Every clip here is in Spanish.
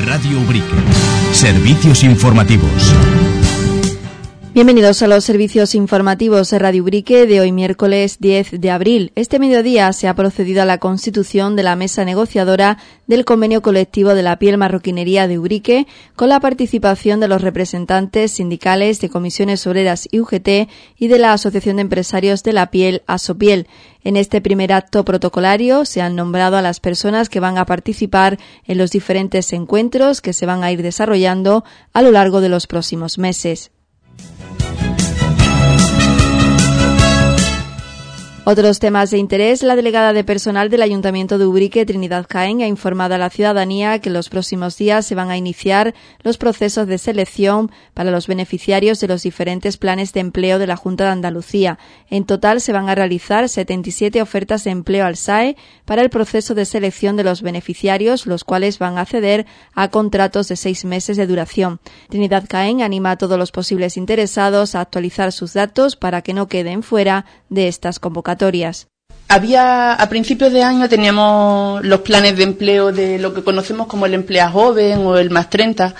Radio Ubrique. Servicios informativos. Bienvenidos a los servicios informativos de Radio Ubrique de hoy miércoles 10 de abril. Este mediodía se ha procedido a la constitución de la mesa negociadora del convenio colectivo de la piel marroquinería de Ubrique, con la participación de los representantes sindicales de comisiones obreras y UGT y de la Asociación de Empresarios de la Piel, Asopiel. En este primer acto protocolario se han nombrado a las personas que van a participar en los diferentes encuentros que se van a ir desarrollando a lo largo de los próximos meses. Otros temas de interés. La delegada de personal del Ayuntamiento de Ubrique, Trinidad Caén, ha informado a la ciudadanía que en los próximos días se van a iniciar los procesos de selección para los beneficiarios de los diferentes planes de empleo de la Junta de Andalucía. En total se van a realizar 77 ofertas de empleo al SAE para el proceso de selección de los beneficiarios, los cuales van a acceder a contratos de 6 meses de duración. Trinidad Caén anima a todos los posibles interesados a actualizar sus datos para que no queden fuera de estas convocatorias. A principios de año teníamos los planes de empleo de lo que conocemos como el Emplea Joven o el Más 30.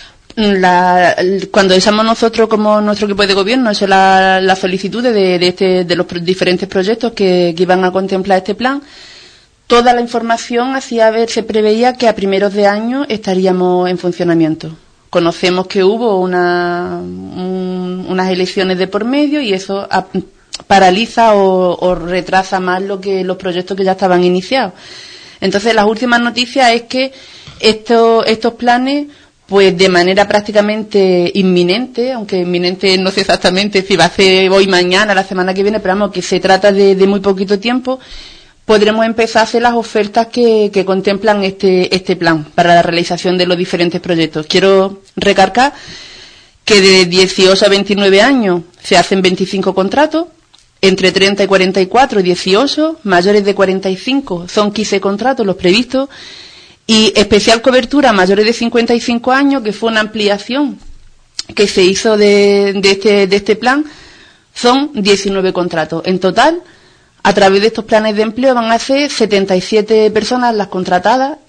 Cuando echamos nosotros como nuestro equipo de gobierno, eso la solicitud de los diferentes proyectos que iban a contemplar este plan, toda la información se preveía que a primeros de año estaríamos en funcionamiento. Conocemos que hubo unas elecciones de por medio y eso paraliza o retrasa más los proyectos que ya estaban iniciados. Entonces, las últimas noticias es que estos planes, pues de manera prácticamente inminente, aunque inminente no sé exactamente si va a ser hoy, mañana, la semana que viene, pero vamos, que se trata de muy poquito tiempo, podremos empezar a hacer las ofertas que contemplan este plan para la realización de los diferentes proyectos. Quiero recalcar que de 18 a 29 años se hacen 25 contratos, entre 30 y 44, 18, mayores de 45 son 15 contratos los previstos, y especial cobertura mayores de 55 años, que fue una ampliación que se hizo de este plan, son 19 contratos. En total, a través de estos planes de empleo van a ser 77 personas las contratadas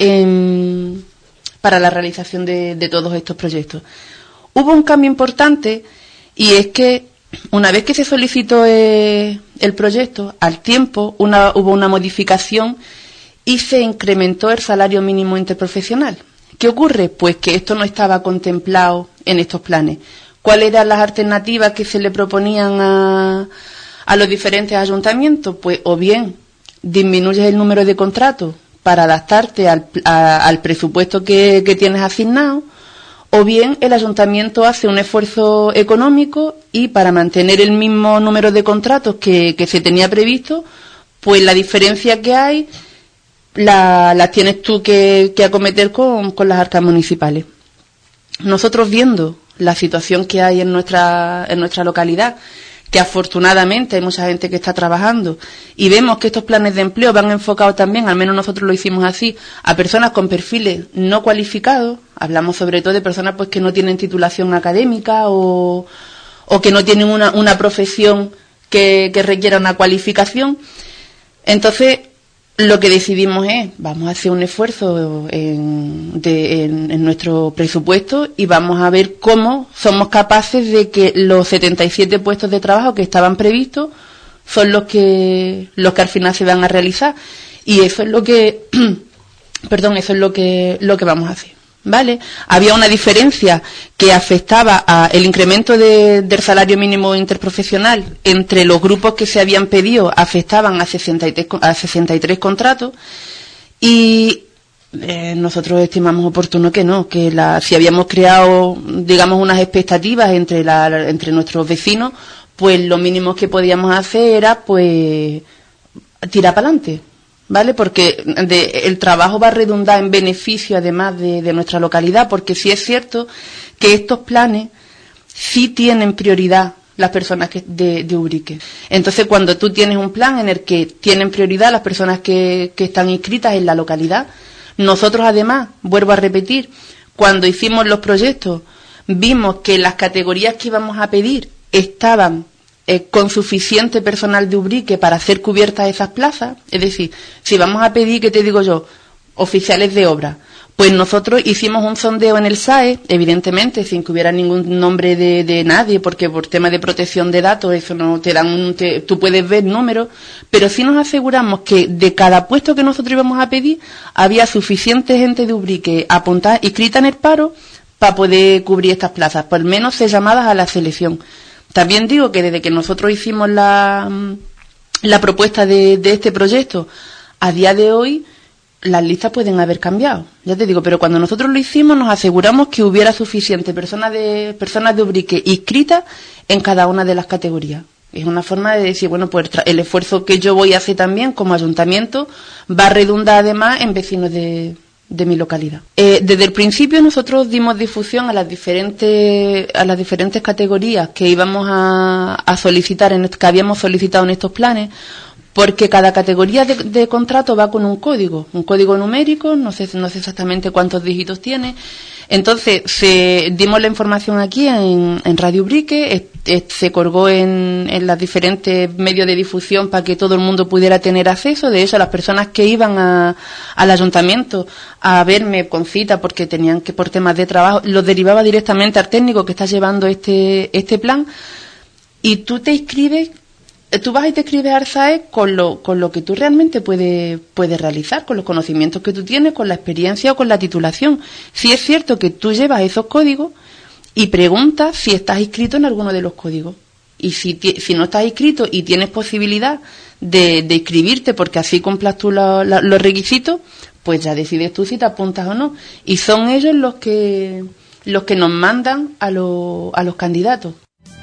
para la realización de todos estos proyectos. Hubo un cambio importante, y es que una vez que se solicitó el proyecto, al tiempo hubo una modificación y se incrementó el salario mínimo interprofesional. ¿Qué ocurre? Pues que esto no estaba contemplado en estos planes. ¿Cuáles eran las alternativas que se le proponían a los diferentes ayuntamientos? Pues o bien disminuyes el número de contratos para adaptarte al presupuesto que tienes asignado, o bien el ayuntamiento hace un esfuerzo económico y para mantener el mismo número de contratos que se tenía previsto, pues la diferencia que hay la tienes tú que acometer con las arcas municipales. Nosotros, viendo la situación que hay en nuestra localidad, que afortunadamente hay mucha gente que está trabajando, y vemos que estos planes de empleo van enfocados también, al menos nosotros lo hicimos así, a personas con perfiles no cualificados. Hablamos sobre todo de personas pues que no tienen titulación académica o que no tienen una profesión que requiera una cualificación. Entonces, lo que decidimos es, vamos a hacer un esfuerzo en nuestro presupuesto y vamos a ver cómo somos capaces de que los 77 puestos de trabajo que estaban previstos son los que al final se van a realizar. Y eso es lo que vamos a hacer. ¿Vale? Había una diferencia que afectaba el incremento del salario mínimo interprofesional entre los grupos que se habían pedido, afectaban a 63 contratos, y nosotros estimamos oportuno que no, que si habíamos creado, digamos, unas expectativas entre nuestros vecinos, pues lo mínimo que podíamos hacer era pues tirar para adelante. ¿Vale? Porque el trabajo va a redundar en beneficio, además de nuestra localidad, porque sí es cierto que estos planes sí tienen prioridad las personas de Ubrique. Entonces, cuando tú tienes un plan en el que tienen prioridad las personas que están inscritas en la localidad, nosotros además, vuelvo a repetir, cuando hicimos los proyectos, vimos que las categorías que íbamos a pedir estaban con suficiente personal de Ubrique para hacer cubiertas esas plazas. Es decir, si vamos a pedir, ¿qué te digo yo?, oficiales de obra, Pues nosotros hicimos un sondeo en el SAE, evidentemente, sin que hubiera ningún nombre de nadie, porque por tema de protección de datos, eso no te dan, tú puedes ver números, pero sí nos aseguramos que de cada puesto que nosotros íbamos a pedir, había suficiente gente de Ubrique apuntada, inscrita en el paro, para poder cubrir estas plazas, por lo menos ser llamadas a la selección. También digo que desde que nosotros hicimos la propuesta de este proyecto, a día de hoy, las listas pueden haber cambiado, ya te digo, pero cuando nosotros lo hicimos nos aseguramos que hubiera suficiente personas de Ubrique inscritas en cada una de las categorías. Es una forma de decir, bueno, pues el esfuerzo que yo voy a hacer también como ayuntamiento va a redundar además en vecinos de mi localidad. Desde el principio nosotros dimos difusión a las diferentes categorías que íbamos a solicitar, que habíamos solicitado en estos planes, porque cada categoría de contrato va con un código numérico, no sé exactamente cuántos dígitos tiene. Entonces, dimos la información aquí en Radio Ubrique, se colgó en los diferentes medios de difusión para que todo el mundo pudiera tener acceso. De hecho, las personas que iban al ayuntamiento a verme con cita porque tenían que, por temas de trabajo, los derivaba directamente al técnico que está llevando este plan, y tú te inscribes. Tú vas y te inscribes al SAE con lo que tú realmente puedes realizar, con los conocimientos que tú tienes, con la experiencia o con la titulación. Sí es cierto que tú llevas esos códigos y preguntas si estás inscrito en alguno de los códigos. Y si no estás inscrito y tienes posibilidad de inscribirte porque así cumplas tú los requisitos, pues ya decides tú si te apuntas o no. Y son ellos los que nos mandan a los candidatos.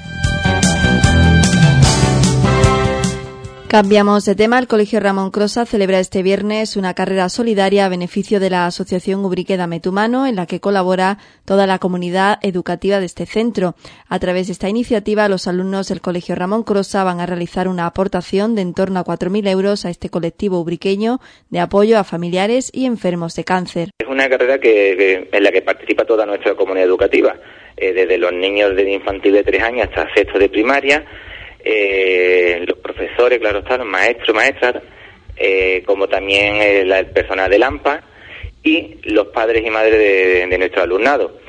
Cambiamos de tema. El Colegio Ramón Crosa celebra este viernes una carrera solidaria a beneficio de la Asociación Ubrique Dame tu Mano, en la que colabora toda la comunidad educativa de este centro. A través de esta iniciativa, los alumnos del Colegio Ramón Crosa van a realizar una aportación de en torno a 4.000 euros a este colectivo ubriqueño de apoyo a familiares y enfermos de cáncer. Es una carrera en la que participa toda nuestra comunidad educativa, desde los niños de infantil de 3 años hasta sexto de primaria. Los profesores, claro está, los maestros, maestras, como también el personal del AMPA y los padres y madres de nuestro alumnado.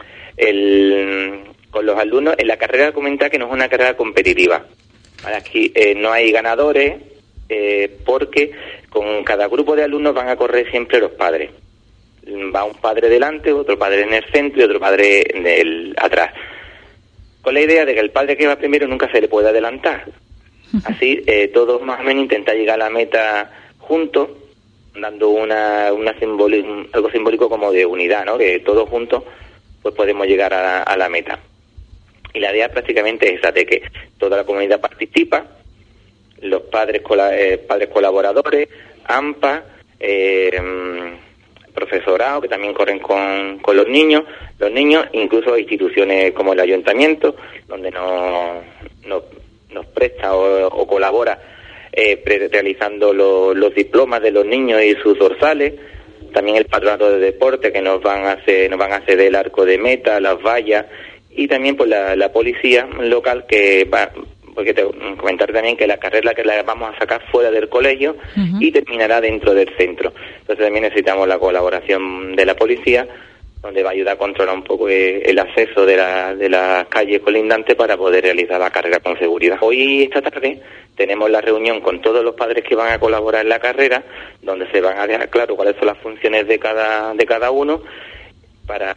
Con los alumnos, en la carrera comenta que no es una carrera competitiva. Aquí no hay ganadores, porque con cada grupo de alumnos van a correr siempre los padres. Va un padre delante, otro padre en el centro y otro padre atrás. Con la idea de que el padre que va primero nunca se le puede adelantar. Así, todos más o menos intentan llegar a la meta juntos, dando algo simbólico como de unidad, ¿no? Que todos juntos pues podemos llegar a la meta. Y la idea prácticamente es esa, de que toda la comunidad participa, los padres colaboradores, AMPA, profesorado, que también corren con los niños, incluso instituciones como el ayuntamiento, donde nos presta o colabora realizando los diplomas de los niños y sus dorsales, también el patronato de deporte que nos van a hacer el arco de meta, las vallas, y también pues la policía local que va. Porque te comentar también que la carrera que la vamos a sacar fuera del colegio y terminará dentro del centro. Entonces también necesitamos la colaboración de la policía, donde va a ayudar a controlar un poco el acceso de las calles colindantes para poder realizar la carrera con seguridad. Hoy, esta tarde, tenemos la reunión con todos los padres que van a colaborar en la carrera, donde se van a dejar claro cuáles son las funciones de cada uno, para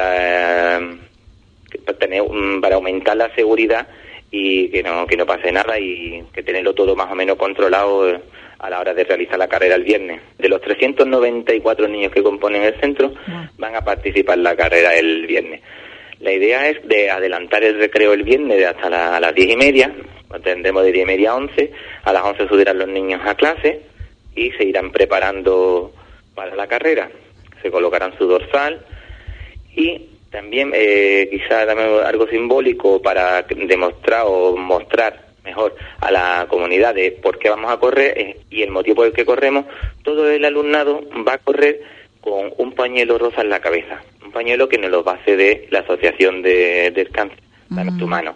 aumentar la seguridad y que no pase nada, y que tenerlo todo más o menos controlado a la hora de realizar la carrera el viernes. De los 394 niños que componen el centro, van a participar en la carrera el viernes. La idea es de adelantar el recreo el viernes hasta las 10:30, tendremos de 10:30 a 11, a las 11 subirán los niños a clase y se irán preparando para la carrera. Se colocarán su dorsal y también quizá también algo simbólico para demostrar o mostrar mejor a la comunidad de por qué vamos a correr y el motivo por el que corremos. Todo el alumnado va a correr con un pañuelo rosa en la cabeza, un pañuelo que nos lo va a ceder la Asociación del Cáncer, Dame tu Mano.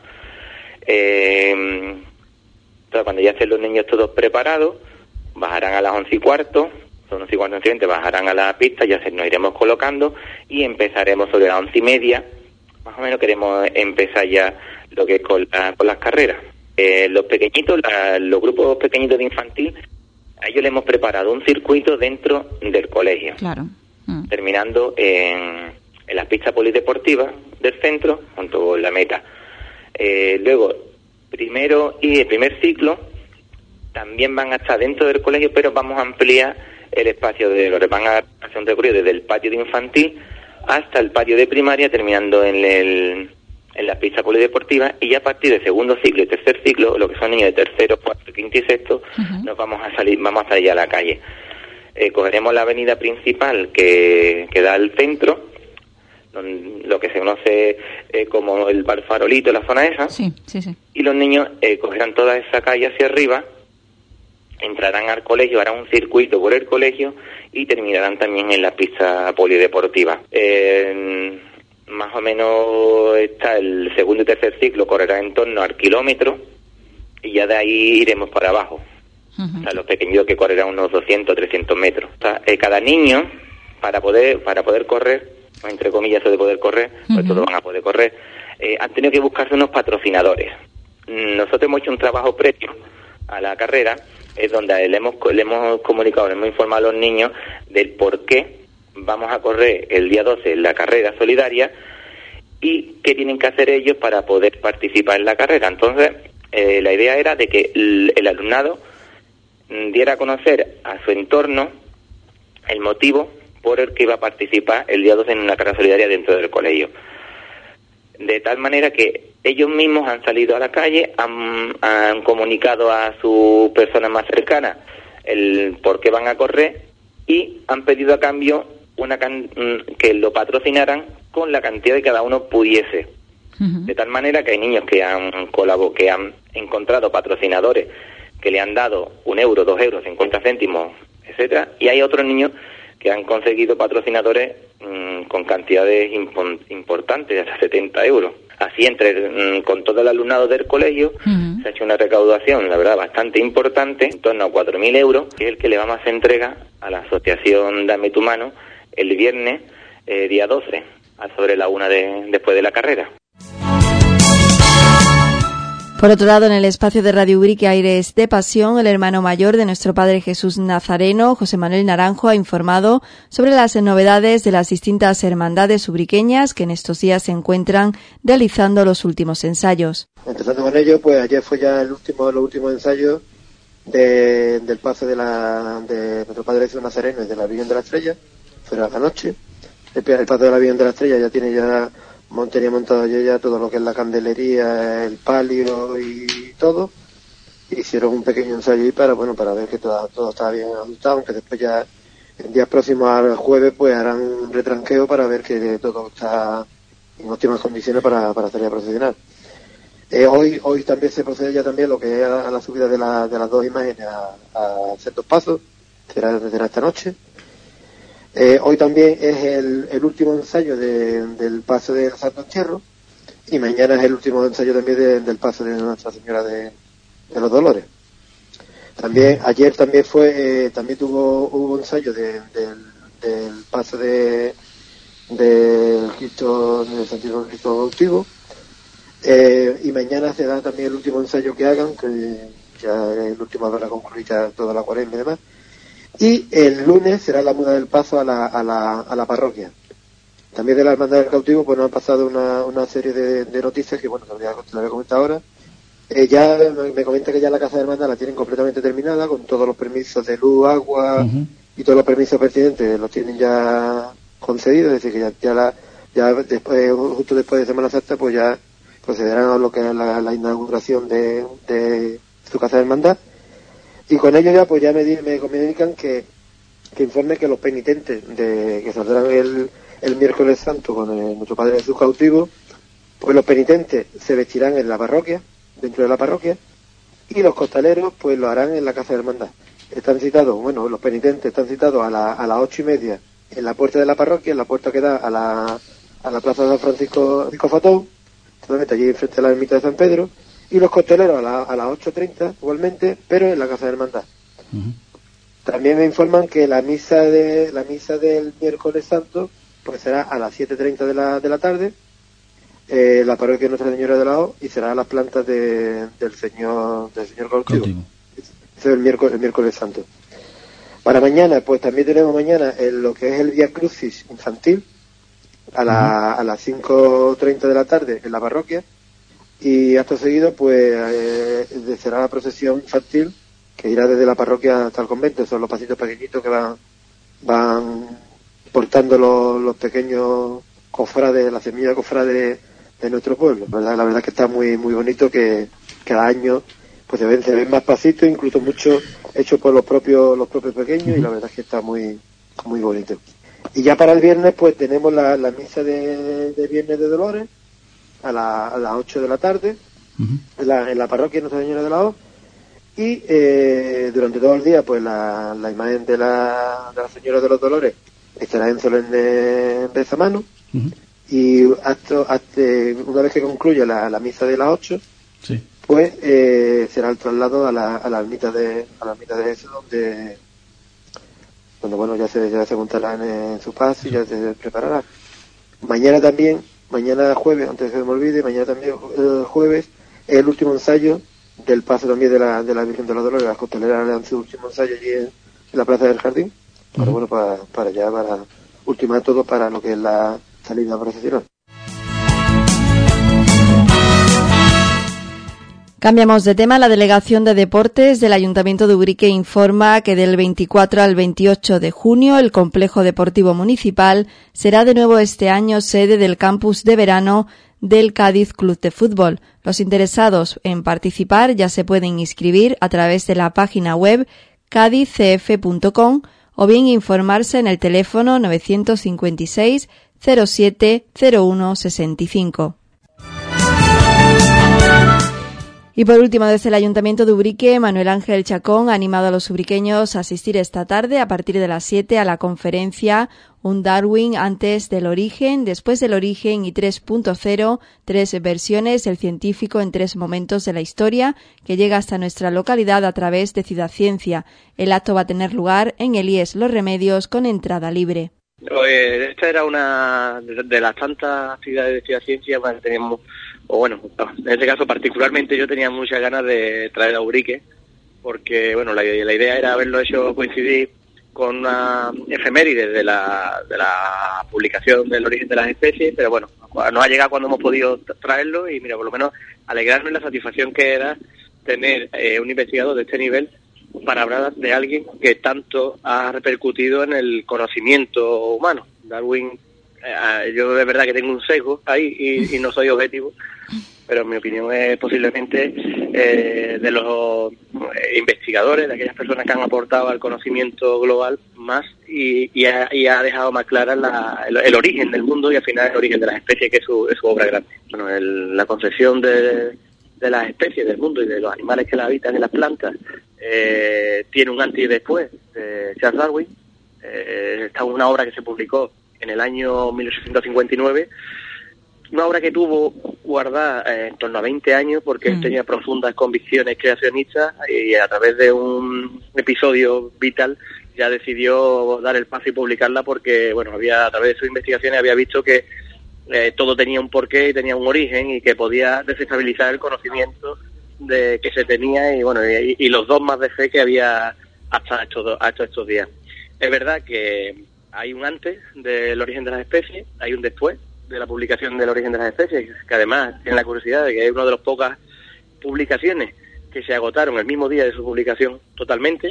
Entonces, cuando ya estén los niños todos preparados, bajarán a las 11:15, son unos 50 estudiantes, bajarán a la pista, ya nos iremos colocando y empezaremos sobre las 11:30, más o menos queremos empezar ya lo que es con las carreras. Los pequeñitos, los grupos pequeñitos de infantil, a ellos les hemos preparado un circuito dentro del colegio, claro. Terminando en las pistas polideportivas del centro, junto con la meta. Luego, el primer ciclo también van a estar dentro del colegio, pero vamos a ampliar el espacio van a hacer un recorrido desde el patio de infantil hasta el patio de primaria, terminando en la pista polideportiva, y ya a partir del segundo ciclo y tercer ciclo, lo que son niños de tercero, cuarto, quinto y sexto, vamos a salir a la calle. Cogeremos la avenida principal que da al centro, lo que se conoce como el Bar Farolito, la zona esa, sí. Y los niños cogerán toda esa calle hacia arriba, entrarán al colegio, harán un circuito por el colegio y terminarán también en la pista polideportiva. Más o menos está el segundo y tercer ciclo, correrá en torno al kilómetro y ya de ahí iremos para abajo. O sea, los pequeños que correrán unos 200, 300 metros. O sea, cada niño, para poder correr, entre comillas, eso de poder correr, pues todos van a poder correr, han tenido que buscarse unos patrocinadores. Nosotros hemos hecho un trabajo previo a la carrera, es donde le hemos comunicado, le hemos informado a los niños del por qué vamos a correr el día 12 en la carrera solidaria y qué tienen que hacer ellos para poder participar en la carrera. Entonces, la idea era de que el alumnado diera a conocer a su entorno el motivo por el que iba a participar el día 12 en una carrera solidaria dentro del colegio. De tal manera que ellos mismos han salido a la calle, han comunicado a sus personas más cercanas el por qué van a correr y han pedido a cambio que lo patrocinaran con la cantidad que cada uno pudiese. De tal manera que hay niños que han encontrado patrocinadores que le han dado 1 euro, 2 euros, 50 céntimos, etcétera, y hay otros niños que han conseguido patrocinadores con cantidades importantes, hasta 70 euros. Así, con todo el alumnado del colegio, se ha hecho una recaudación, la verdad, bastante importante, en torno a 4.000 euros, que es el que le vamos a hacer entrega a la asociación Dame tu Mano el viernes, día 12, sobre la 1 después de la carrera. Por otro lado, en el espacio de Radio Ubrique Aires de Pasión, el hermano mayor de nuestro Padre Jesús Nazareno, José Manuel Naranjo, ha informado sobre las novedades de las distintas hermandades ubriqueñas que en estos días se encuentran realizando los últimos ensayos. Empezando con ello, pues ayer fue ya los últimos ensayos del paso de nuestro Padre Jesús Nazareno y de la Virgen de la Estrella, fuera la noche. El paso de la Virgen de la Estrella ya tenía montado ya todo lo que es la candelería, el palio y todo. Hicieron un pequeño ensayo ahí para ver que todo estaba bien ajustado, aunque después ya el día próximo al jueves pues harán un retranqueo para ver que todo está en óptimas condiciones para salir a procesionar. Hoy también se procede ya también lo que es a la subida de las dos imágenes a hacer 2 pasos, será esta noche. Hoy también es el último ensayo del paso del Santo Entierro y mañana es el último ensayo también del paso de Nuestra Señora de los Dolores. También ayer también hubo ensayo del paso del Cristo, del Santísimo Cristo Cautivo, y mañana se da también el último ensayo que hagan, que ya es el último para concluir ya toda la cuaresma y demás. Y el lunes será la muda del paso a la parroquia. También de la Hermandad del Cautivo pues nos han pasado una serie de noticias que te la voy a comentar ahora. Ya me comenta que ya la casa de hermandad la tienen completamente terminada, con todos los permisos de luz, agua y todos los permisos pertinentes los tienen ya concedidos, es decir que ya después, justo después de Semana Santa, pues ya procederán a lo que es la inauguración de su casa de hermandad. Y con ello ya pues ya me comunican que informe que los penitentes que saldrán el miércoles santo con nuestro Padre Jesús Cautivo, pues los penitentes se vestirán en la parroquia, dentro de la parroquia, y los costaleros pues lo harán en la casa de hermandad. Los penitentes están citados a las 8:30 en la puerta de la parroquia, en la puerta que da a la plaza de San Francisco Fatón, totalmente allí frente a la ermita de San Pedro, y los costaleros a las 8:30 igualmente, pero en la casa de hermandad. También me informan que la misa del miércoles santo pues será a las 7:30 de la tarde, la parroquia Nuestra Señora de la O, y será a las plantas del señor cautivo. Ese es el miércoles santo. Para mañana, pues también tenemos mañana lo que es el Vía Crucis infantil a las 5:30 de la tarde en la parroquia, y acto seguido pues será la procesión infantil que irá desde la parroquia hasta el convento. Son los pasitos pequeñitos que van portando los pequeños cofrades, la semilla cofrade de nuestro pueblo, ¿verdad? La verdad es que está muy muy bonito, que cada año pues se ven más pasitos, incluso muchos hechos por los propios pequeños, y la verdad es que está muy muy bonito. Y ya para el viernes pues tenemos la misa de Viernes de Dolores a las 8 de la tarde en la parroquia Nuestra Señora de la O, y durante todo el día pues la imagen de la Señora de los Dolores estará en solemne besamano, y una vez que concluya la misa de las 8, pues será el traslado a la ermita de Jesús, donde bueno ya se montarán en su paso y ya se preparará. Mañana jueves, antes de que se me olvide, mañana también jueves es el último ensayo del paso también de la Virgen de los Dolores. Las costaleras le han su último ensayo allí en la Plaza del Jardín, pero bueno, para ultimar todo para lo que es la salida procesional. Cambiamos de tema. La Delegación de Deportes del Ayuntamiento de Ubrique informa que del 24 al 28 de junio el Complejo Deportivo Municipal será de nuevo este año sede del campus de verano del Cádiz Club de Fútbol. Los interesados en participar ya se pueden inscribir a través de la página web cadizcf.com o bien informarse en el teléfono 956 07 01 65. Y por último, desde el Ayuntamiento de Ubrique, Manuel Ángel Chacón ha animado a los ubriqueños a asistir esta tarde a partir de las 7 a la conferencia Un Darwin antes del origen, después del origen y 3.0, 3 versiones, el científico en 3 momentos de la historia, que llega hasta nuestra localidad a través de Ciudad Ciencia. El acto va a tener lugar en el IES Los Remedios con entrada libre. Esta era una de las tantas actividades de Ciudad Ciencia que teníamos, en este caso particularmente yo tenía muchas ganas de traer a Ubrique, porque bueno, la idea era haberlo hecho coincidir con una efeméride de la publicación del origen de las especies, pero bueno, nos ha llegado cuando hemos podido traerlo, y mira, por lo menos alegrarnos la satisfacción que era tener un investigador de este nivel para hablar de alguien que tanto ha repercutido en el conocimiento humano. Darwin, yo de verdad que tengo un sesgo ahí y no soy objetivo, pero en mi opinión es posiblemente de los investigadores, de aquellas personas que han aportado al conocimiento global más y ha dejado más clara el origen del mundo y al final el origen de las especies, que es su obra grande. Bueno, la concepción de las especies del mundo y de los animales que la habitan en las plantas tiene un antes y después de Charles Darwin. Esta es una obra que se publicó en el año 1859, una obra que tuvo guardada en torno a 20 años porque él tenía profundas convicciones creacionistas, y a través de un episodio vital ya decidió dar el paso y publicarla, porque bueno, a través de sus investigaciones había visto que todo tenía un porqué y tenía un origen, y que podía desestabilizar el conocimiento que se tenía y los dogmas de fe que había hasta estos días. Es verdad que hay un antes del origen de las especies, hay un después de la publicación del origen de las especies, que además tiene la curiosidad de que es una de las pocas publicaciones que se agotaron el mismo día de su publicación totalmente,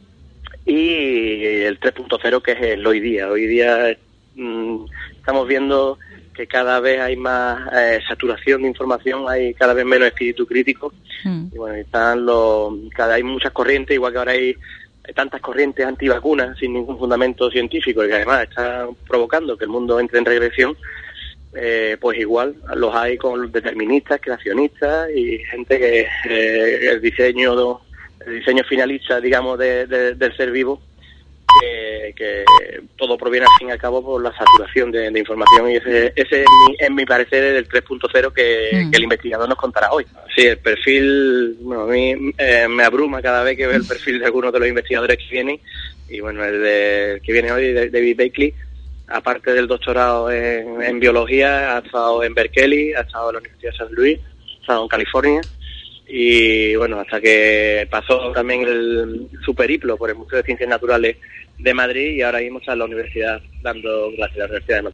y el 3.0, que es el hoy día. Hoy día estamos viendo que cada vez hay más saturación de información, hay cada vez menos espíritu crítico, y bueno, hay muchas corrientes, igual que ahora hay tantas corrientes antivacunas sin ningún fundamento científico, y que además están provocando que el mundo entre en regresión. Pues igual los hay con los deterministas, creacionistas y gente que el diseño finalista, digamos, del ser vivo, que todo proviene al fin y al cabo por la saturación de información, y ese en mi parecer es el 3.0 que el investigador nos contará hoy. Sí, el perfil, a mí me abruma cada vez que veo el perfil de algunos de los investigadores que vienen, Y bueno, el que viene hoy, David Bakley, aparte del doctorado en biología, ha estado en Berkeley, ha estado en la Universidad de San Luis, ha estado en California, y bueno, hasta que pasó también su periplo por el Museo de Ciencias Naturales de Madrid, y ahora mismo está en la universidad dando clases en la Universidad de Madrid.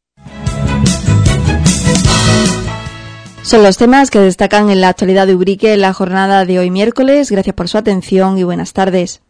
Son los temas que destacan en la actualidad de Ubrique en la jornada de hoy miércoles. Gracias por su atención y buenas tardes.